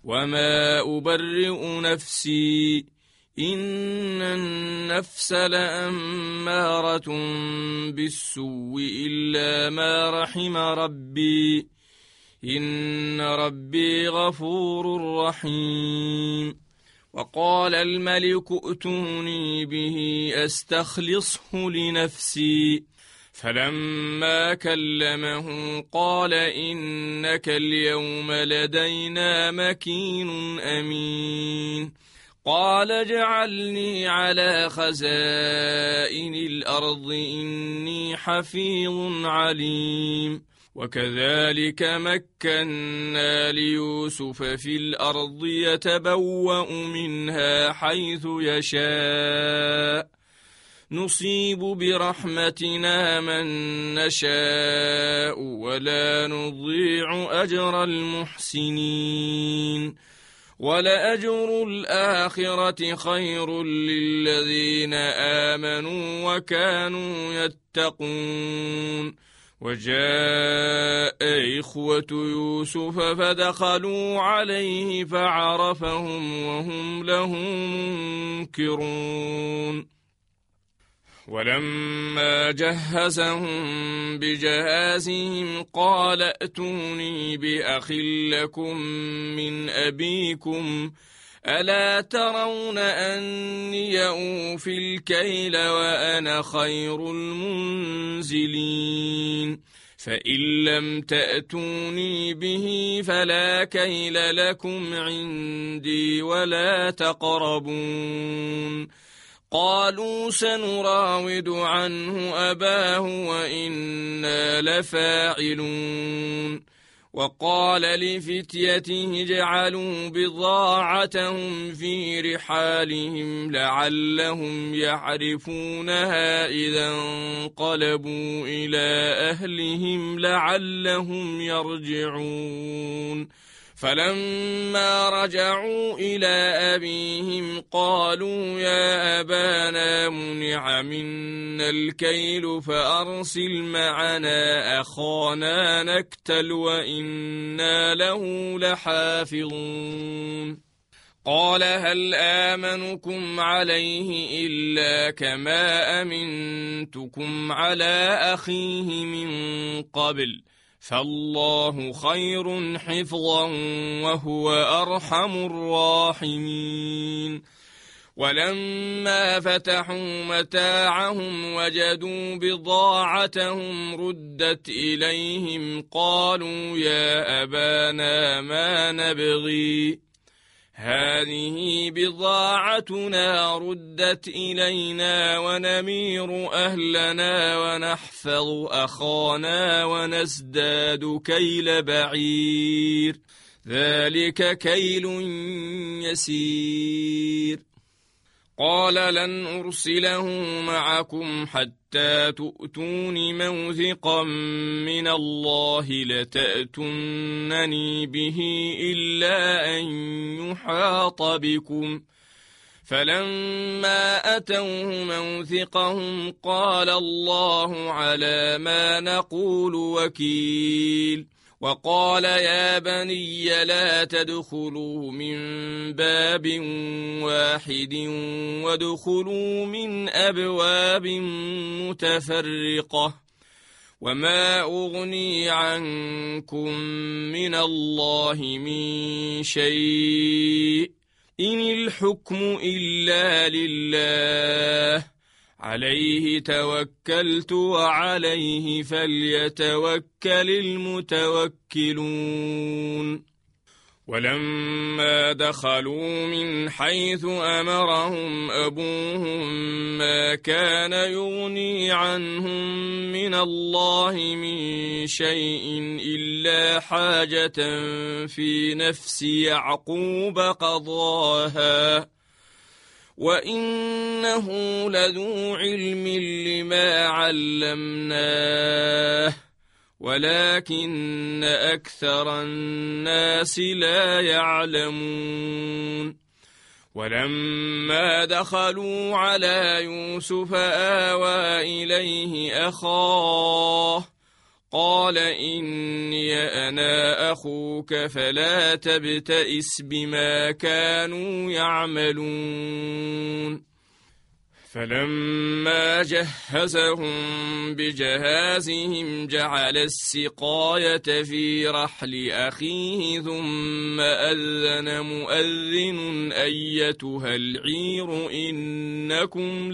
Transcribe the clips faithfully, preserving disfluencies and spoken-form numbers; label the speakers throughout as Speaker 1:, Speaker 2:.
Speaker 1: وما أبرئ نفسي إن النفس لأمارة بالسوء إلا ما رحم ربي إن ربي غفور رحيم. وقال الملك ائتوني به أستخلصه لنفسي فلما كلمه قال إنك اليوم لدينا مكين أمين. قال اجعلني على خزائن الأرض إني حفيظ عليم. وكذلك مكنا ليوسف في الأرض يتبوأ منها حيث يشاء نصيب برحمتنا من نشاء ولا نضيع أجر المحسنين ولأجر الآخرة خير للذين آمنوا وكانوا يتقون. وجاء إخوة يوسف فدخلوا عليه فعرفهم وهم له منكرون. ولما جهزهم بجهازهم قال ائتوني بأخ لكم من أبيكم ألا ترون أني أوفي الكيل وأنا خير المنزلين فإن لم تأتوني به فلا كيل لكم عندي ولا تقربون. قالوا سنراود عنه أباه وإنا لفاعلون. وقال لفتيته اجعلوا بضاعتهم في رحالهم لعلهم يعرفونها إذا انقلبوا إلى أهلهم لعلهم يرجعون. فلما رجعوا إلى أبيهم قالوا يا أبانا منع منا الكيل فأرسل معنا أخانا نكتل وإنا له لحافظون. قال هل آمنكم عليه إلا كما أمنتكم على أخيه من قبل فالله خير حفظا وهو أرحم الراحمين. ولما فتحوا متاعهم وجدوا بضاعتهم ردت إليهم قالوا يا أبانا ما نبغي هذه بضاعتنا ردت إلينا ونمير أهلنا ونحفظ أخانا ونزداد كيل بعير ذلك كيل يسير. قال لن أرسله معكم حتى تؤتون موثقا من الله لتأتونني به إلا أن يحاط بكم. فلما أتوه موثقهم قال الله على ما نقول وكيل. وقال يا بني لا تدخلوا من باب واحد وادخلوا من أبواب متفرقة وما أغني عنكم من الله من شيء إن الحكم إلا لله عليه توكلت وعليه فليتوكل المتوكلون. ولما دخلوا من حيث أمرهم أبوهم ما كان يغني عنهم من الله من شيء إلا حاجة في نفس يعقوب قضاها وإنه لذو علم لما علمناه ولكن أكثر الناس لا يعلمون. ولما دخلوا على يوسف آوى إليه أخاه قال إني أنا أخوك فلا تبتئس بما كانوا يعملون فلما جهزهم بجهازهم جعل السقاية في رحل أخيه ثم أذن مؤذن أيتها العير إنكم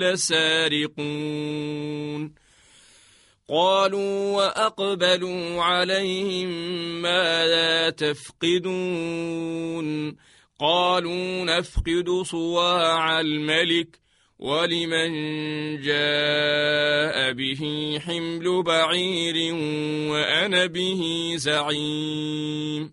Speaker 1: لسارقون قالوا وأقبلوا عليهم ماذا تفقدون قالوا نفقد صواع الملك ولمن جاء به حمل بعير وأنا به زعيم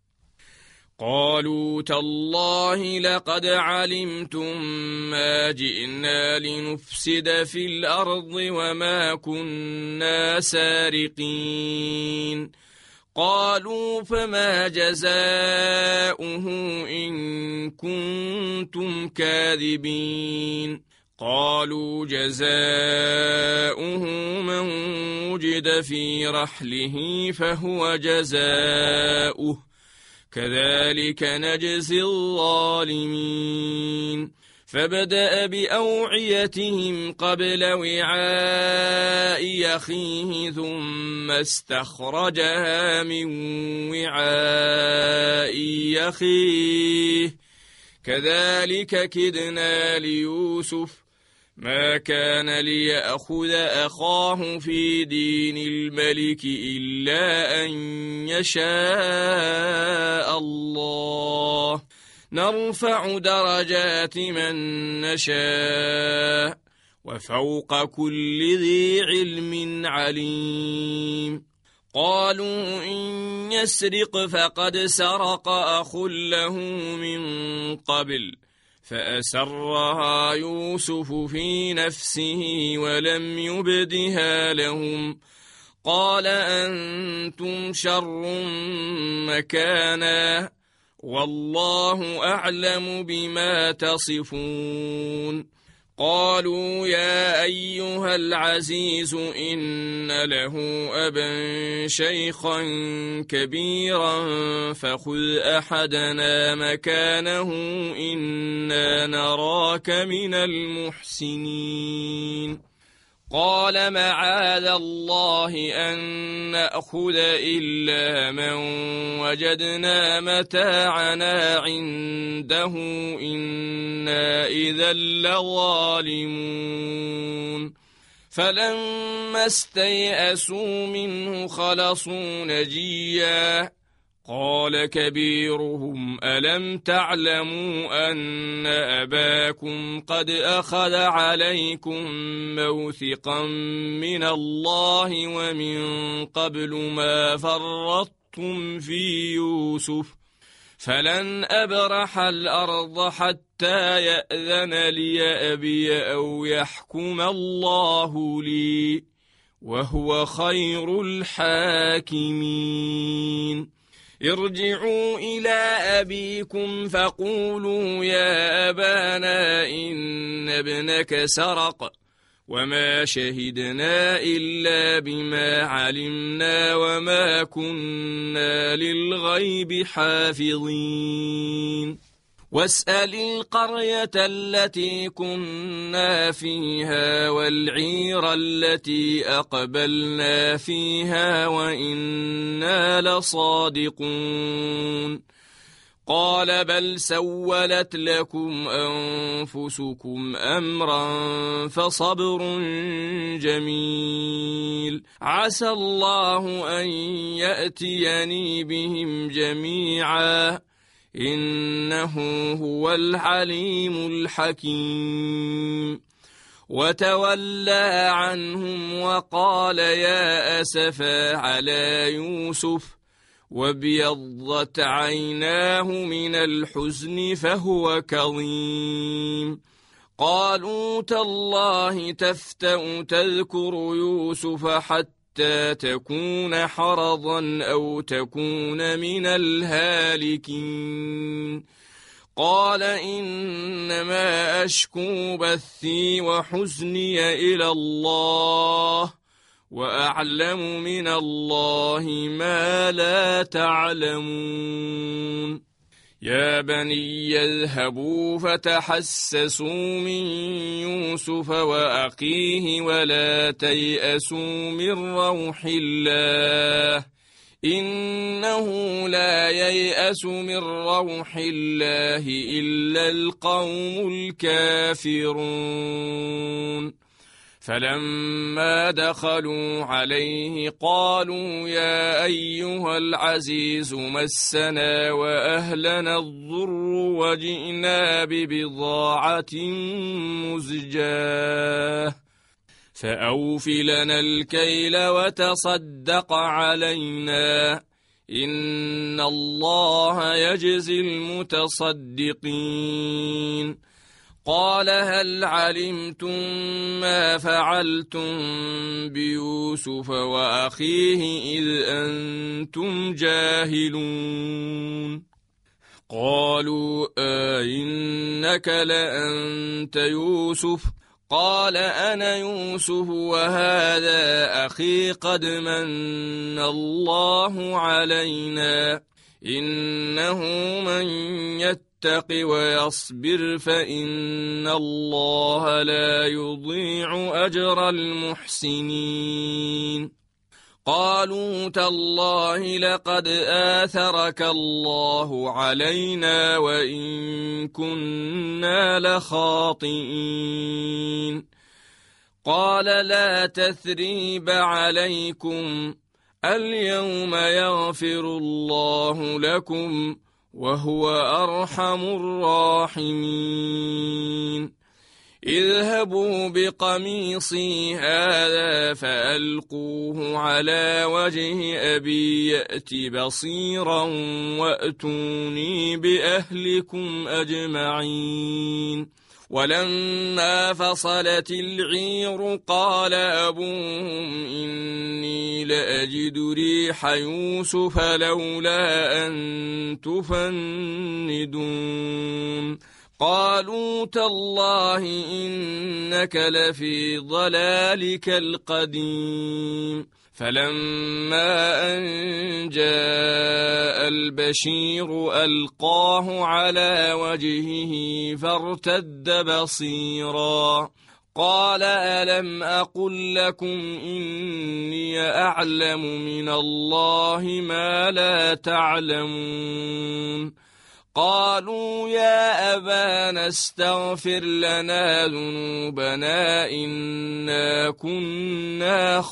Speaker 1: قالوا تالله لقد علمتم ما جئنا لنفسد في الأرض وما كنا سارقين قالوا فما جزاؤه إن كنتم كاذبين قالوا جزاؤه من وجد في رحله فهو جزاؤه كذلك نجزي الظالمين فبدأ بأوعيتهم قبل وعاء أخيه ثم استخرجها من وعاء أخيه كذلك كدنا ليوسف ما كان ليأخذ أخاه في دين الملك إلا أن يشاء الله نرفع درجات من نشاء وفوق كل ذي علم عليم قالوا إن يسرق فقد سرق أخ له من قبل فأسرها يوسف في نفسه ولم يبدها لهم قال أنتم شر مكانا والله أعلم بما تصفون قالوا يا أيها العزيز إن له أبا شيخا كبيرا فخذ أحدنا مكانه إنا نراك من المحسنين قال معاذ الله أن نأخذ إلا من وجدنا متاعنا عنده إنا إذا لظالمون فلما استيئسوا منه خلصوا نجيا قال كبيرهم ألم تعلموا أن أباكم قد أخذ عليكم موثقا من الله ومن قبل ما فرطتم في يوسف فلن أبرح الأرض حتى يأذن لي أبي أو يحكم الله لي وهو خير الحاكمين ارجعوا إلى أبيكم فقولوا يا أبانا إن ابنك سرق وما شهدنا إلا بما علمنا وما كنا للغيب حافظين واسأل القرية التي كنا فيها والعير التي أقبلنا فيها وإنا لصادقون قال بل سولت لكم أنفسكم أمرا فصبر جميل عسى الله أن يأتيني بهم جميعا إنه هو العليم الحكيم وتولى عنهم وقال يا أسفا على يوسف وابيضت عيناه من الحزن فهو كظيم قالوا تالله تفتأ تذكر يوسف حتى تكون حرضا أو تكون من الهالكين قال إنما أشكو بثي وحزني إلى الله وأعلم من الله ما لا تعلمون يا بني اذهبوا فتحسسوا من يوسف وأخيه ولا تيأسوا من روح الله إنه لا ييأس من روح الله إلا القوم الكافرون فلما دخلوا عليه قالوا يا أيها العزيز مسنا وأهلنا الضر وجئنا ببضاعة مزجاة فأوف لنا الكيل وتصدق علينا إن الله يجزي المتصدقين قال هل علمتم ما فعلتم بيوسف وأخيه إذ أنتم جاهلون قالوا أئنك لأنت يوسف قال أنا يوسف وهذا أخي قد من الله علينا إنه من يتقي ويصبر فإن الله لا يضيع أجر المحسنين قالوا تالله لقد آثرك الله علينا وإن كنا لخاطئين قال لا تثريب عليكم اليوم يغفر الله لكم وهو أرحم الراحمين اذهبوا بقميصي هذا فألقوه على وجه أبي يأت بصيرا وأتوني بأهلكم أجمعين ولما فصلت العير قال أبوهم إني لأجد ريح يوسف لولا أن تفندون قالوا تالله إنك لفي ضلالك القديم فلما أن جاء البشير ألقاه على وجهه فارتد بصيرا قال ألم أقل لكم إني أعلم من الله ما لا تعلمون قالوا يا أبانا استغفر لنا ذنوبنا إنا كنا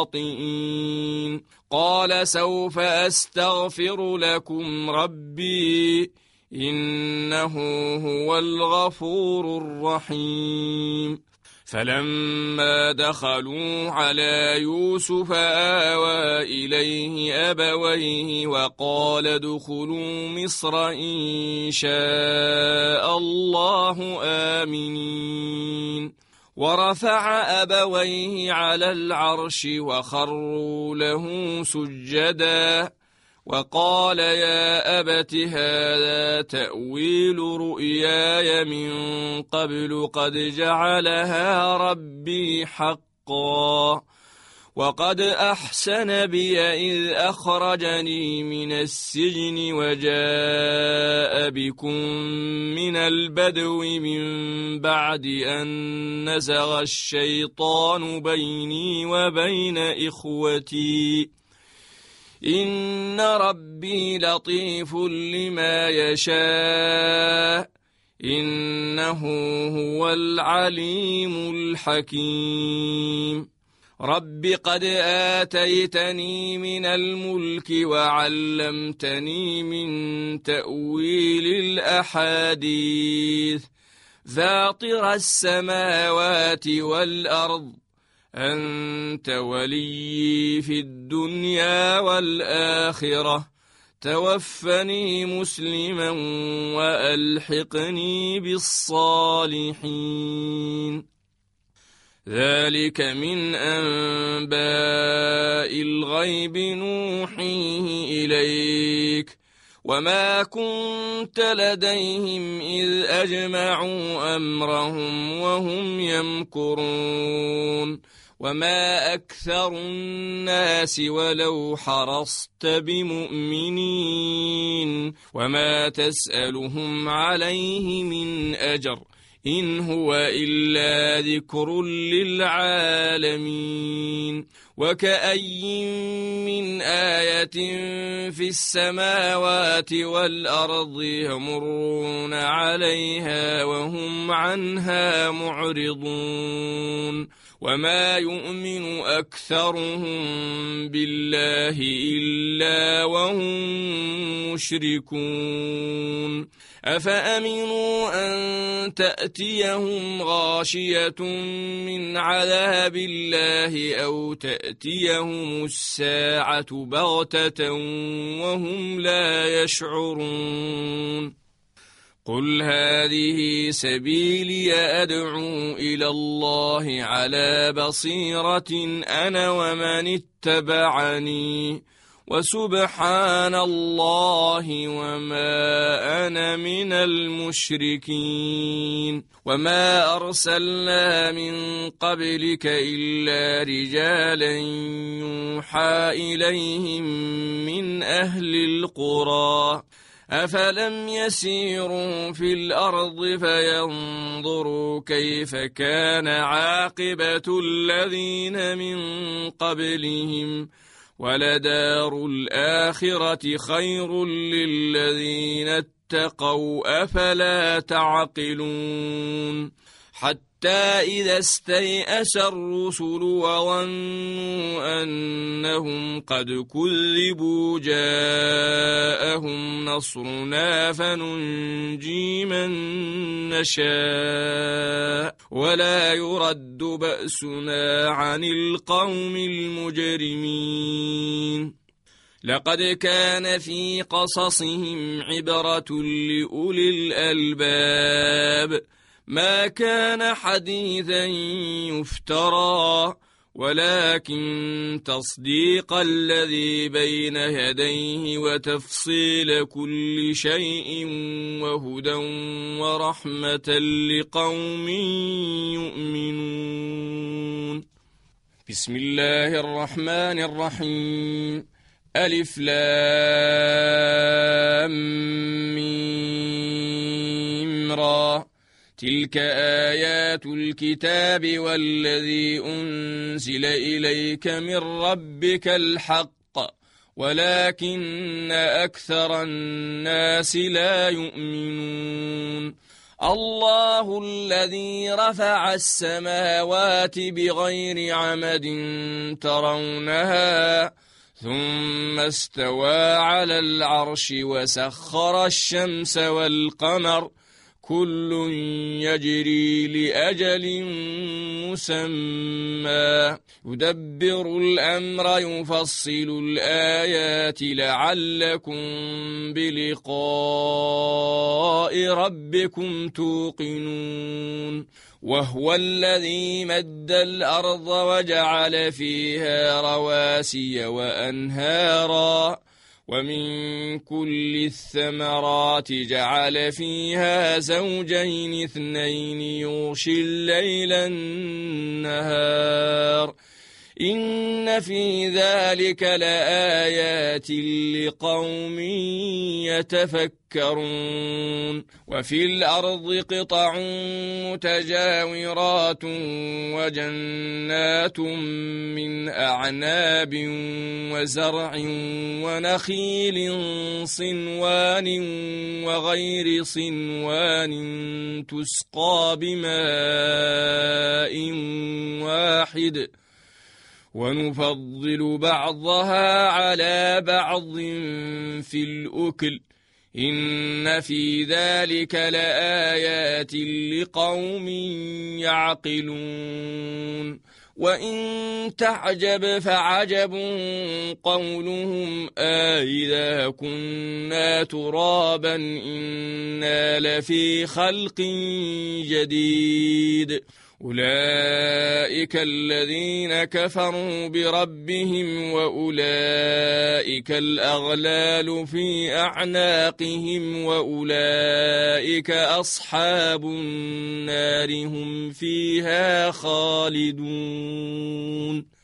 Speaker 1: خاطئين قال سوف أستغفر لكم ربي إنه هو الغفور الرحيم فلما دخلوا على يوسف آوى إليه أبويه وقال ادخلوا مصر إن شاء الله آمنين ورفع أبويه على العرش وخروا له سجدا وقال يا أبت هذا تأويل رؤياي من قبل قد جعلها ربي حقا وقد أحسن بي إذ أخرجني من السجن وجاء بكم من البدو من بعد أن نزغ الشيطان بيني وبين إخوتي إن ربي لطيف لما يشاء إنه هو العليم الحكيم رب قد آتيتني من الملك وعلمتني من تأويل الأحاديث فاطر السماوات والأرض أنت ولي في الدنيا والآخرة توفني مسلما وألحقني بالصالحين ذلك من أنباء الغيب نوحيه إليك وما كنت لديهم إذ أجمعوا أمرهم وهم يمكرون وما أكثر الناس ولو حرصت بمؤمنين وما تسألهم عليه من أجر إن هو إلا ذكر للعالمين وكأي من آية في السماوات والأرض يمرون عليها وهم عنها معرضون وما يؤمن أكثرهم بالله إلا وهم مشركون أفأمنوا أن تأتيهم غاشية من عذاب الله أو تأتيهم الساعة بغتة وهم لا يشعرون قل هذه سبيلي أدعو إلى الله على بصيرة أنا ومن اتبعني وسبحان الله وما أنا من المشركين وما أرسلنا من قبلك إلا رجالا يوحى إليهم من أهل القرى أفلم يسيروا في الأرض فينظروا كيف كان عاقبة الذين من قبلهم ولدار الآخرة خير للذين اتقوا أفلا تعقلون حتى إذا استيأس الرسل وظنوا أنهم قد كذبوا جاءهم نصرنا فننجي من نشاء ولا يرد بأسنا عن القوم المجرمين لقد كان في قصصهم عبرة لأولي الألباب ما كان حديثا يفترى ولكن تصديق الذي بين يديه وتفصيل كل شيء وهدى ورحمة لقوم يؤمنون بسم الله الرحمن الرحيم ألف لام ميم را تلك آيات الكتاب والذي أنزل إليك من ربك الحق ولكن أكثر الناس لا يؤمنون الله الذي رفع السماوات بغير عمد ترونها ثم استوى على العرش وسخر الشمس والقمر كل يجري لأجل مسمى يدبر الأمر يفصل الآيات لعلكم بلقاء ربكم توقنون وهو الذي مد الأرض وجعل فيها رواسي وأنهارا ومن كل الثمرات جعل فيها زوجين اثنين يغشي الليل النهار إن في ذلك لآيات لقوم يتفكرون وفي الأرض قطع متجاورات وجنات من أعناب وزرع ونخيل صنوان وغير صنوان تسقى بماء واحد ونفضل بعضها على بعض في الأكل إن في ذلك لآيات لقوم يعقلون وإن تعجب فعجب قولهم أإذا كنا ترابا إنا لفي خلق جديد أولئك الذين كفروا بربهم وأولئك الأغلال في أعناقهم وأولئك أصحاب النار هم فيها خالدون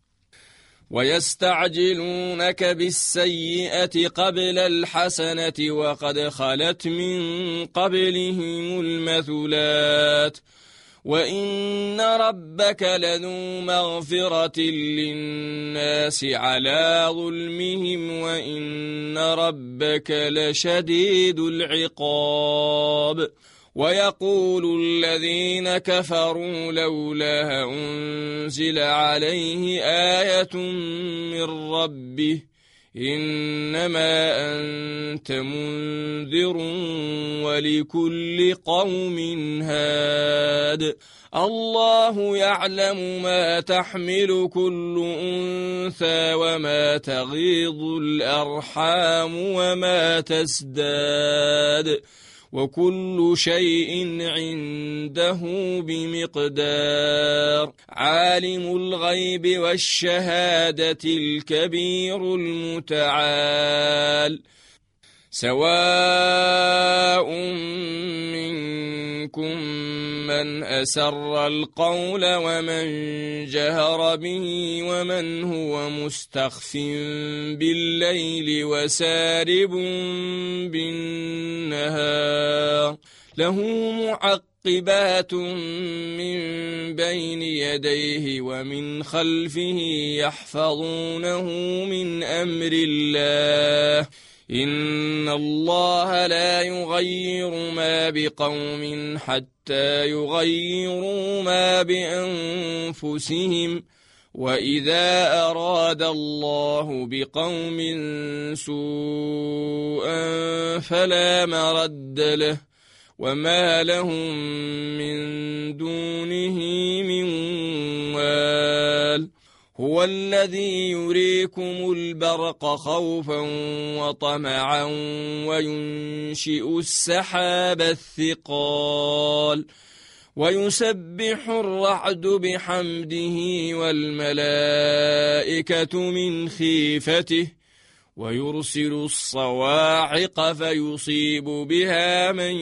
Speaker 1: ويستعجلونك بالسيئة قبل الحسنة وقد خلت من قبلهم المثلات وإن ربك لذو مغفرة للناس على ظلمهم وإن ربك لشديد العقاب ويقول الذين كفروا لولا أنزل عليه آية من ربه إنما أنت منذر ولكل قوم هاد الله يعلم ما تحمل كل أنثى وما تغيض الأرحام وما تزداد وكل شيء عنده بمقدار عالم الغيب والشهادة الكبير المتعال سواء منكم من أسر القول ومن جهر به ومن هو مستخف بالليل وسارب بالنهار له معقبات من بين يديه ومن خلفه يحفظونه من أمر الله إن الله لا يغير ما بقوم حتى يغيروا ما بأنفسهم وإذا أراد الله بقوم سوءا فلا مرد له وما لهم من دونه من وال هو الذي يريكم البرق خوفا وطمعا وينشئ السحاب الثقال ويسبح الرعد بحمده والملائكة من خيفته ويرسل الصواعق فيصيب بها من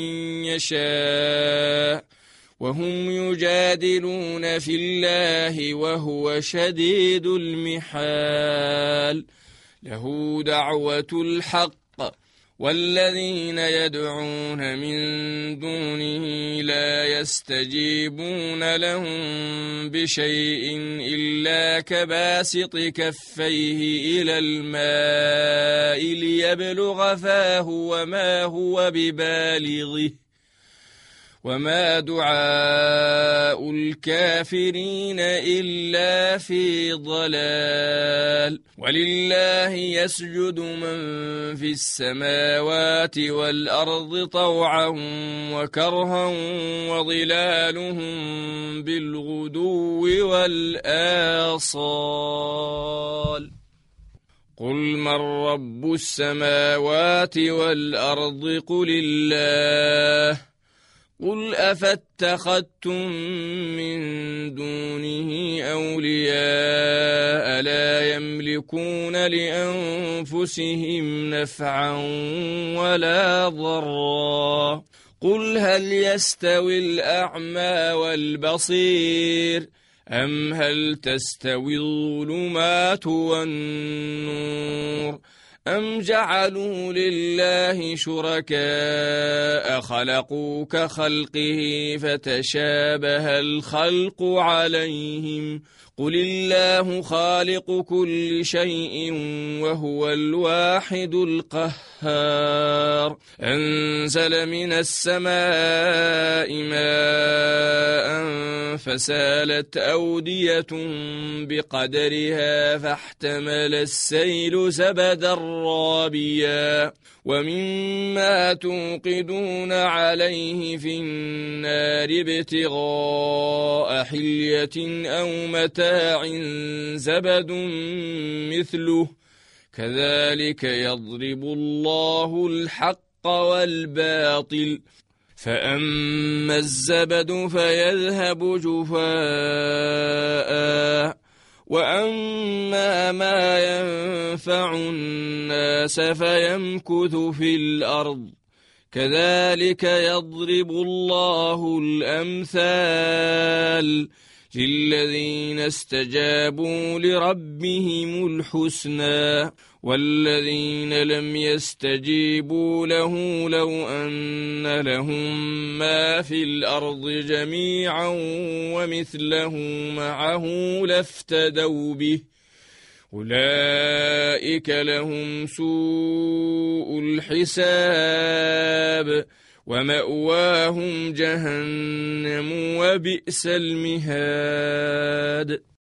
Speaker 1: يشاء وهم يجادلون في الله وهو شديد المحال له دعوة الحق والذين يدعون من دونه لا يستجيبون لهم بشيء إلا كباسط كفيه إلى الماء ليبلغ فاه وما هو ببالغه وما دعاء الكافرين إلا في ضلال ولله يسجد من في السماوات والأرض طوعا وكرها وظلالهم بالغدو والآصال قل من رب السماوات والأرض قل الله قل أفاتخذتم من دونه أولياء لا يملكون لأنفسهم نفعا ولا ضرا قل هل يستوي الأعمى والبصير أم هل تستوي الظلمات والنور أم جعلوا لله شركاء خلقوا كخلقه فتشابه الخلق عليهم قل الله خالق كل شيء وهو الواحد القهار أنزل من السماء ماء فسالت أودية بقدرها فاحتمل السيل زبدا رابيا ومما توقدون عليه في النار ابتغاء حلية أو متاع زبد مثله كذلك يضرب الله الحق والباطل فأما الزبد فيذهب جفاء وأما ما ينفع الناس فيمكث في الأرض كذلك يضرب الله الأمثال للذين استجابوا لربهم الحسنى والذين لم يستجيبوا له لو أن لهم ما في الأرض جميعا ومثله معه لافتدوا به أولئك لهم سوء الحساب ومأواهم جهنم وبئس المهاد.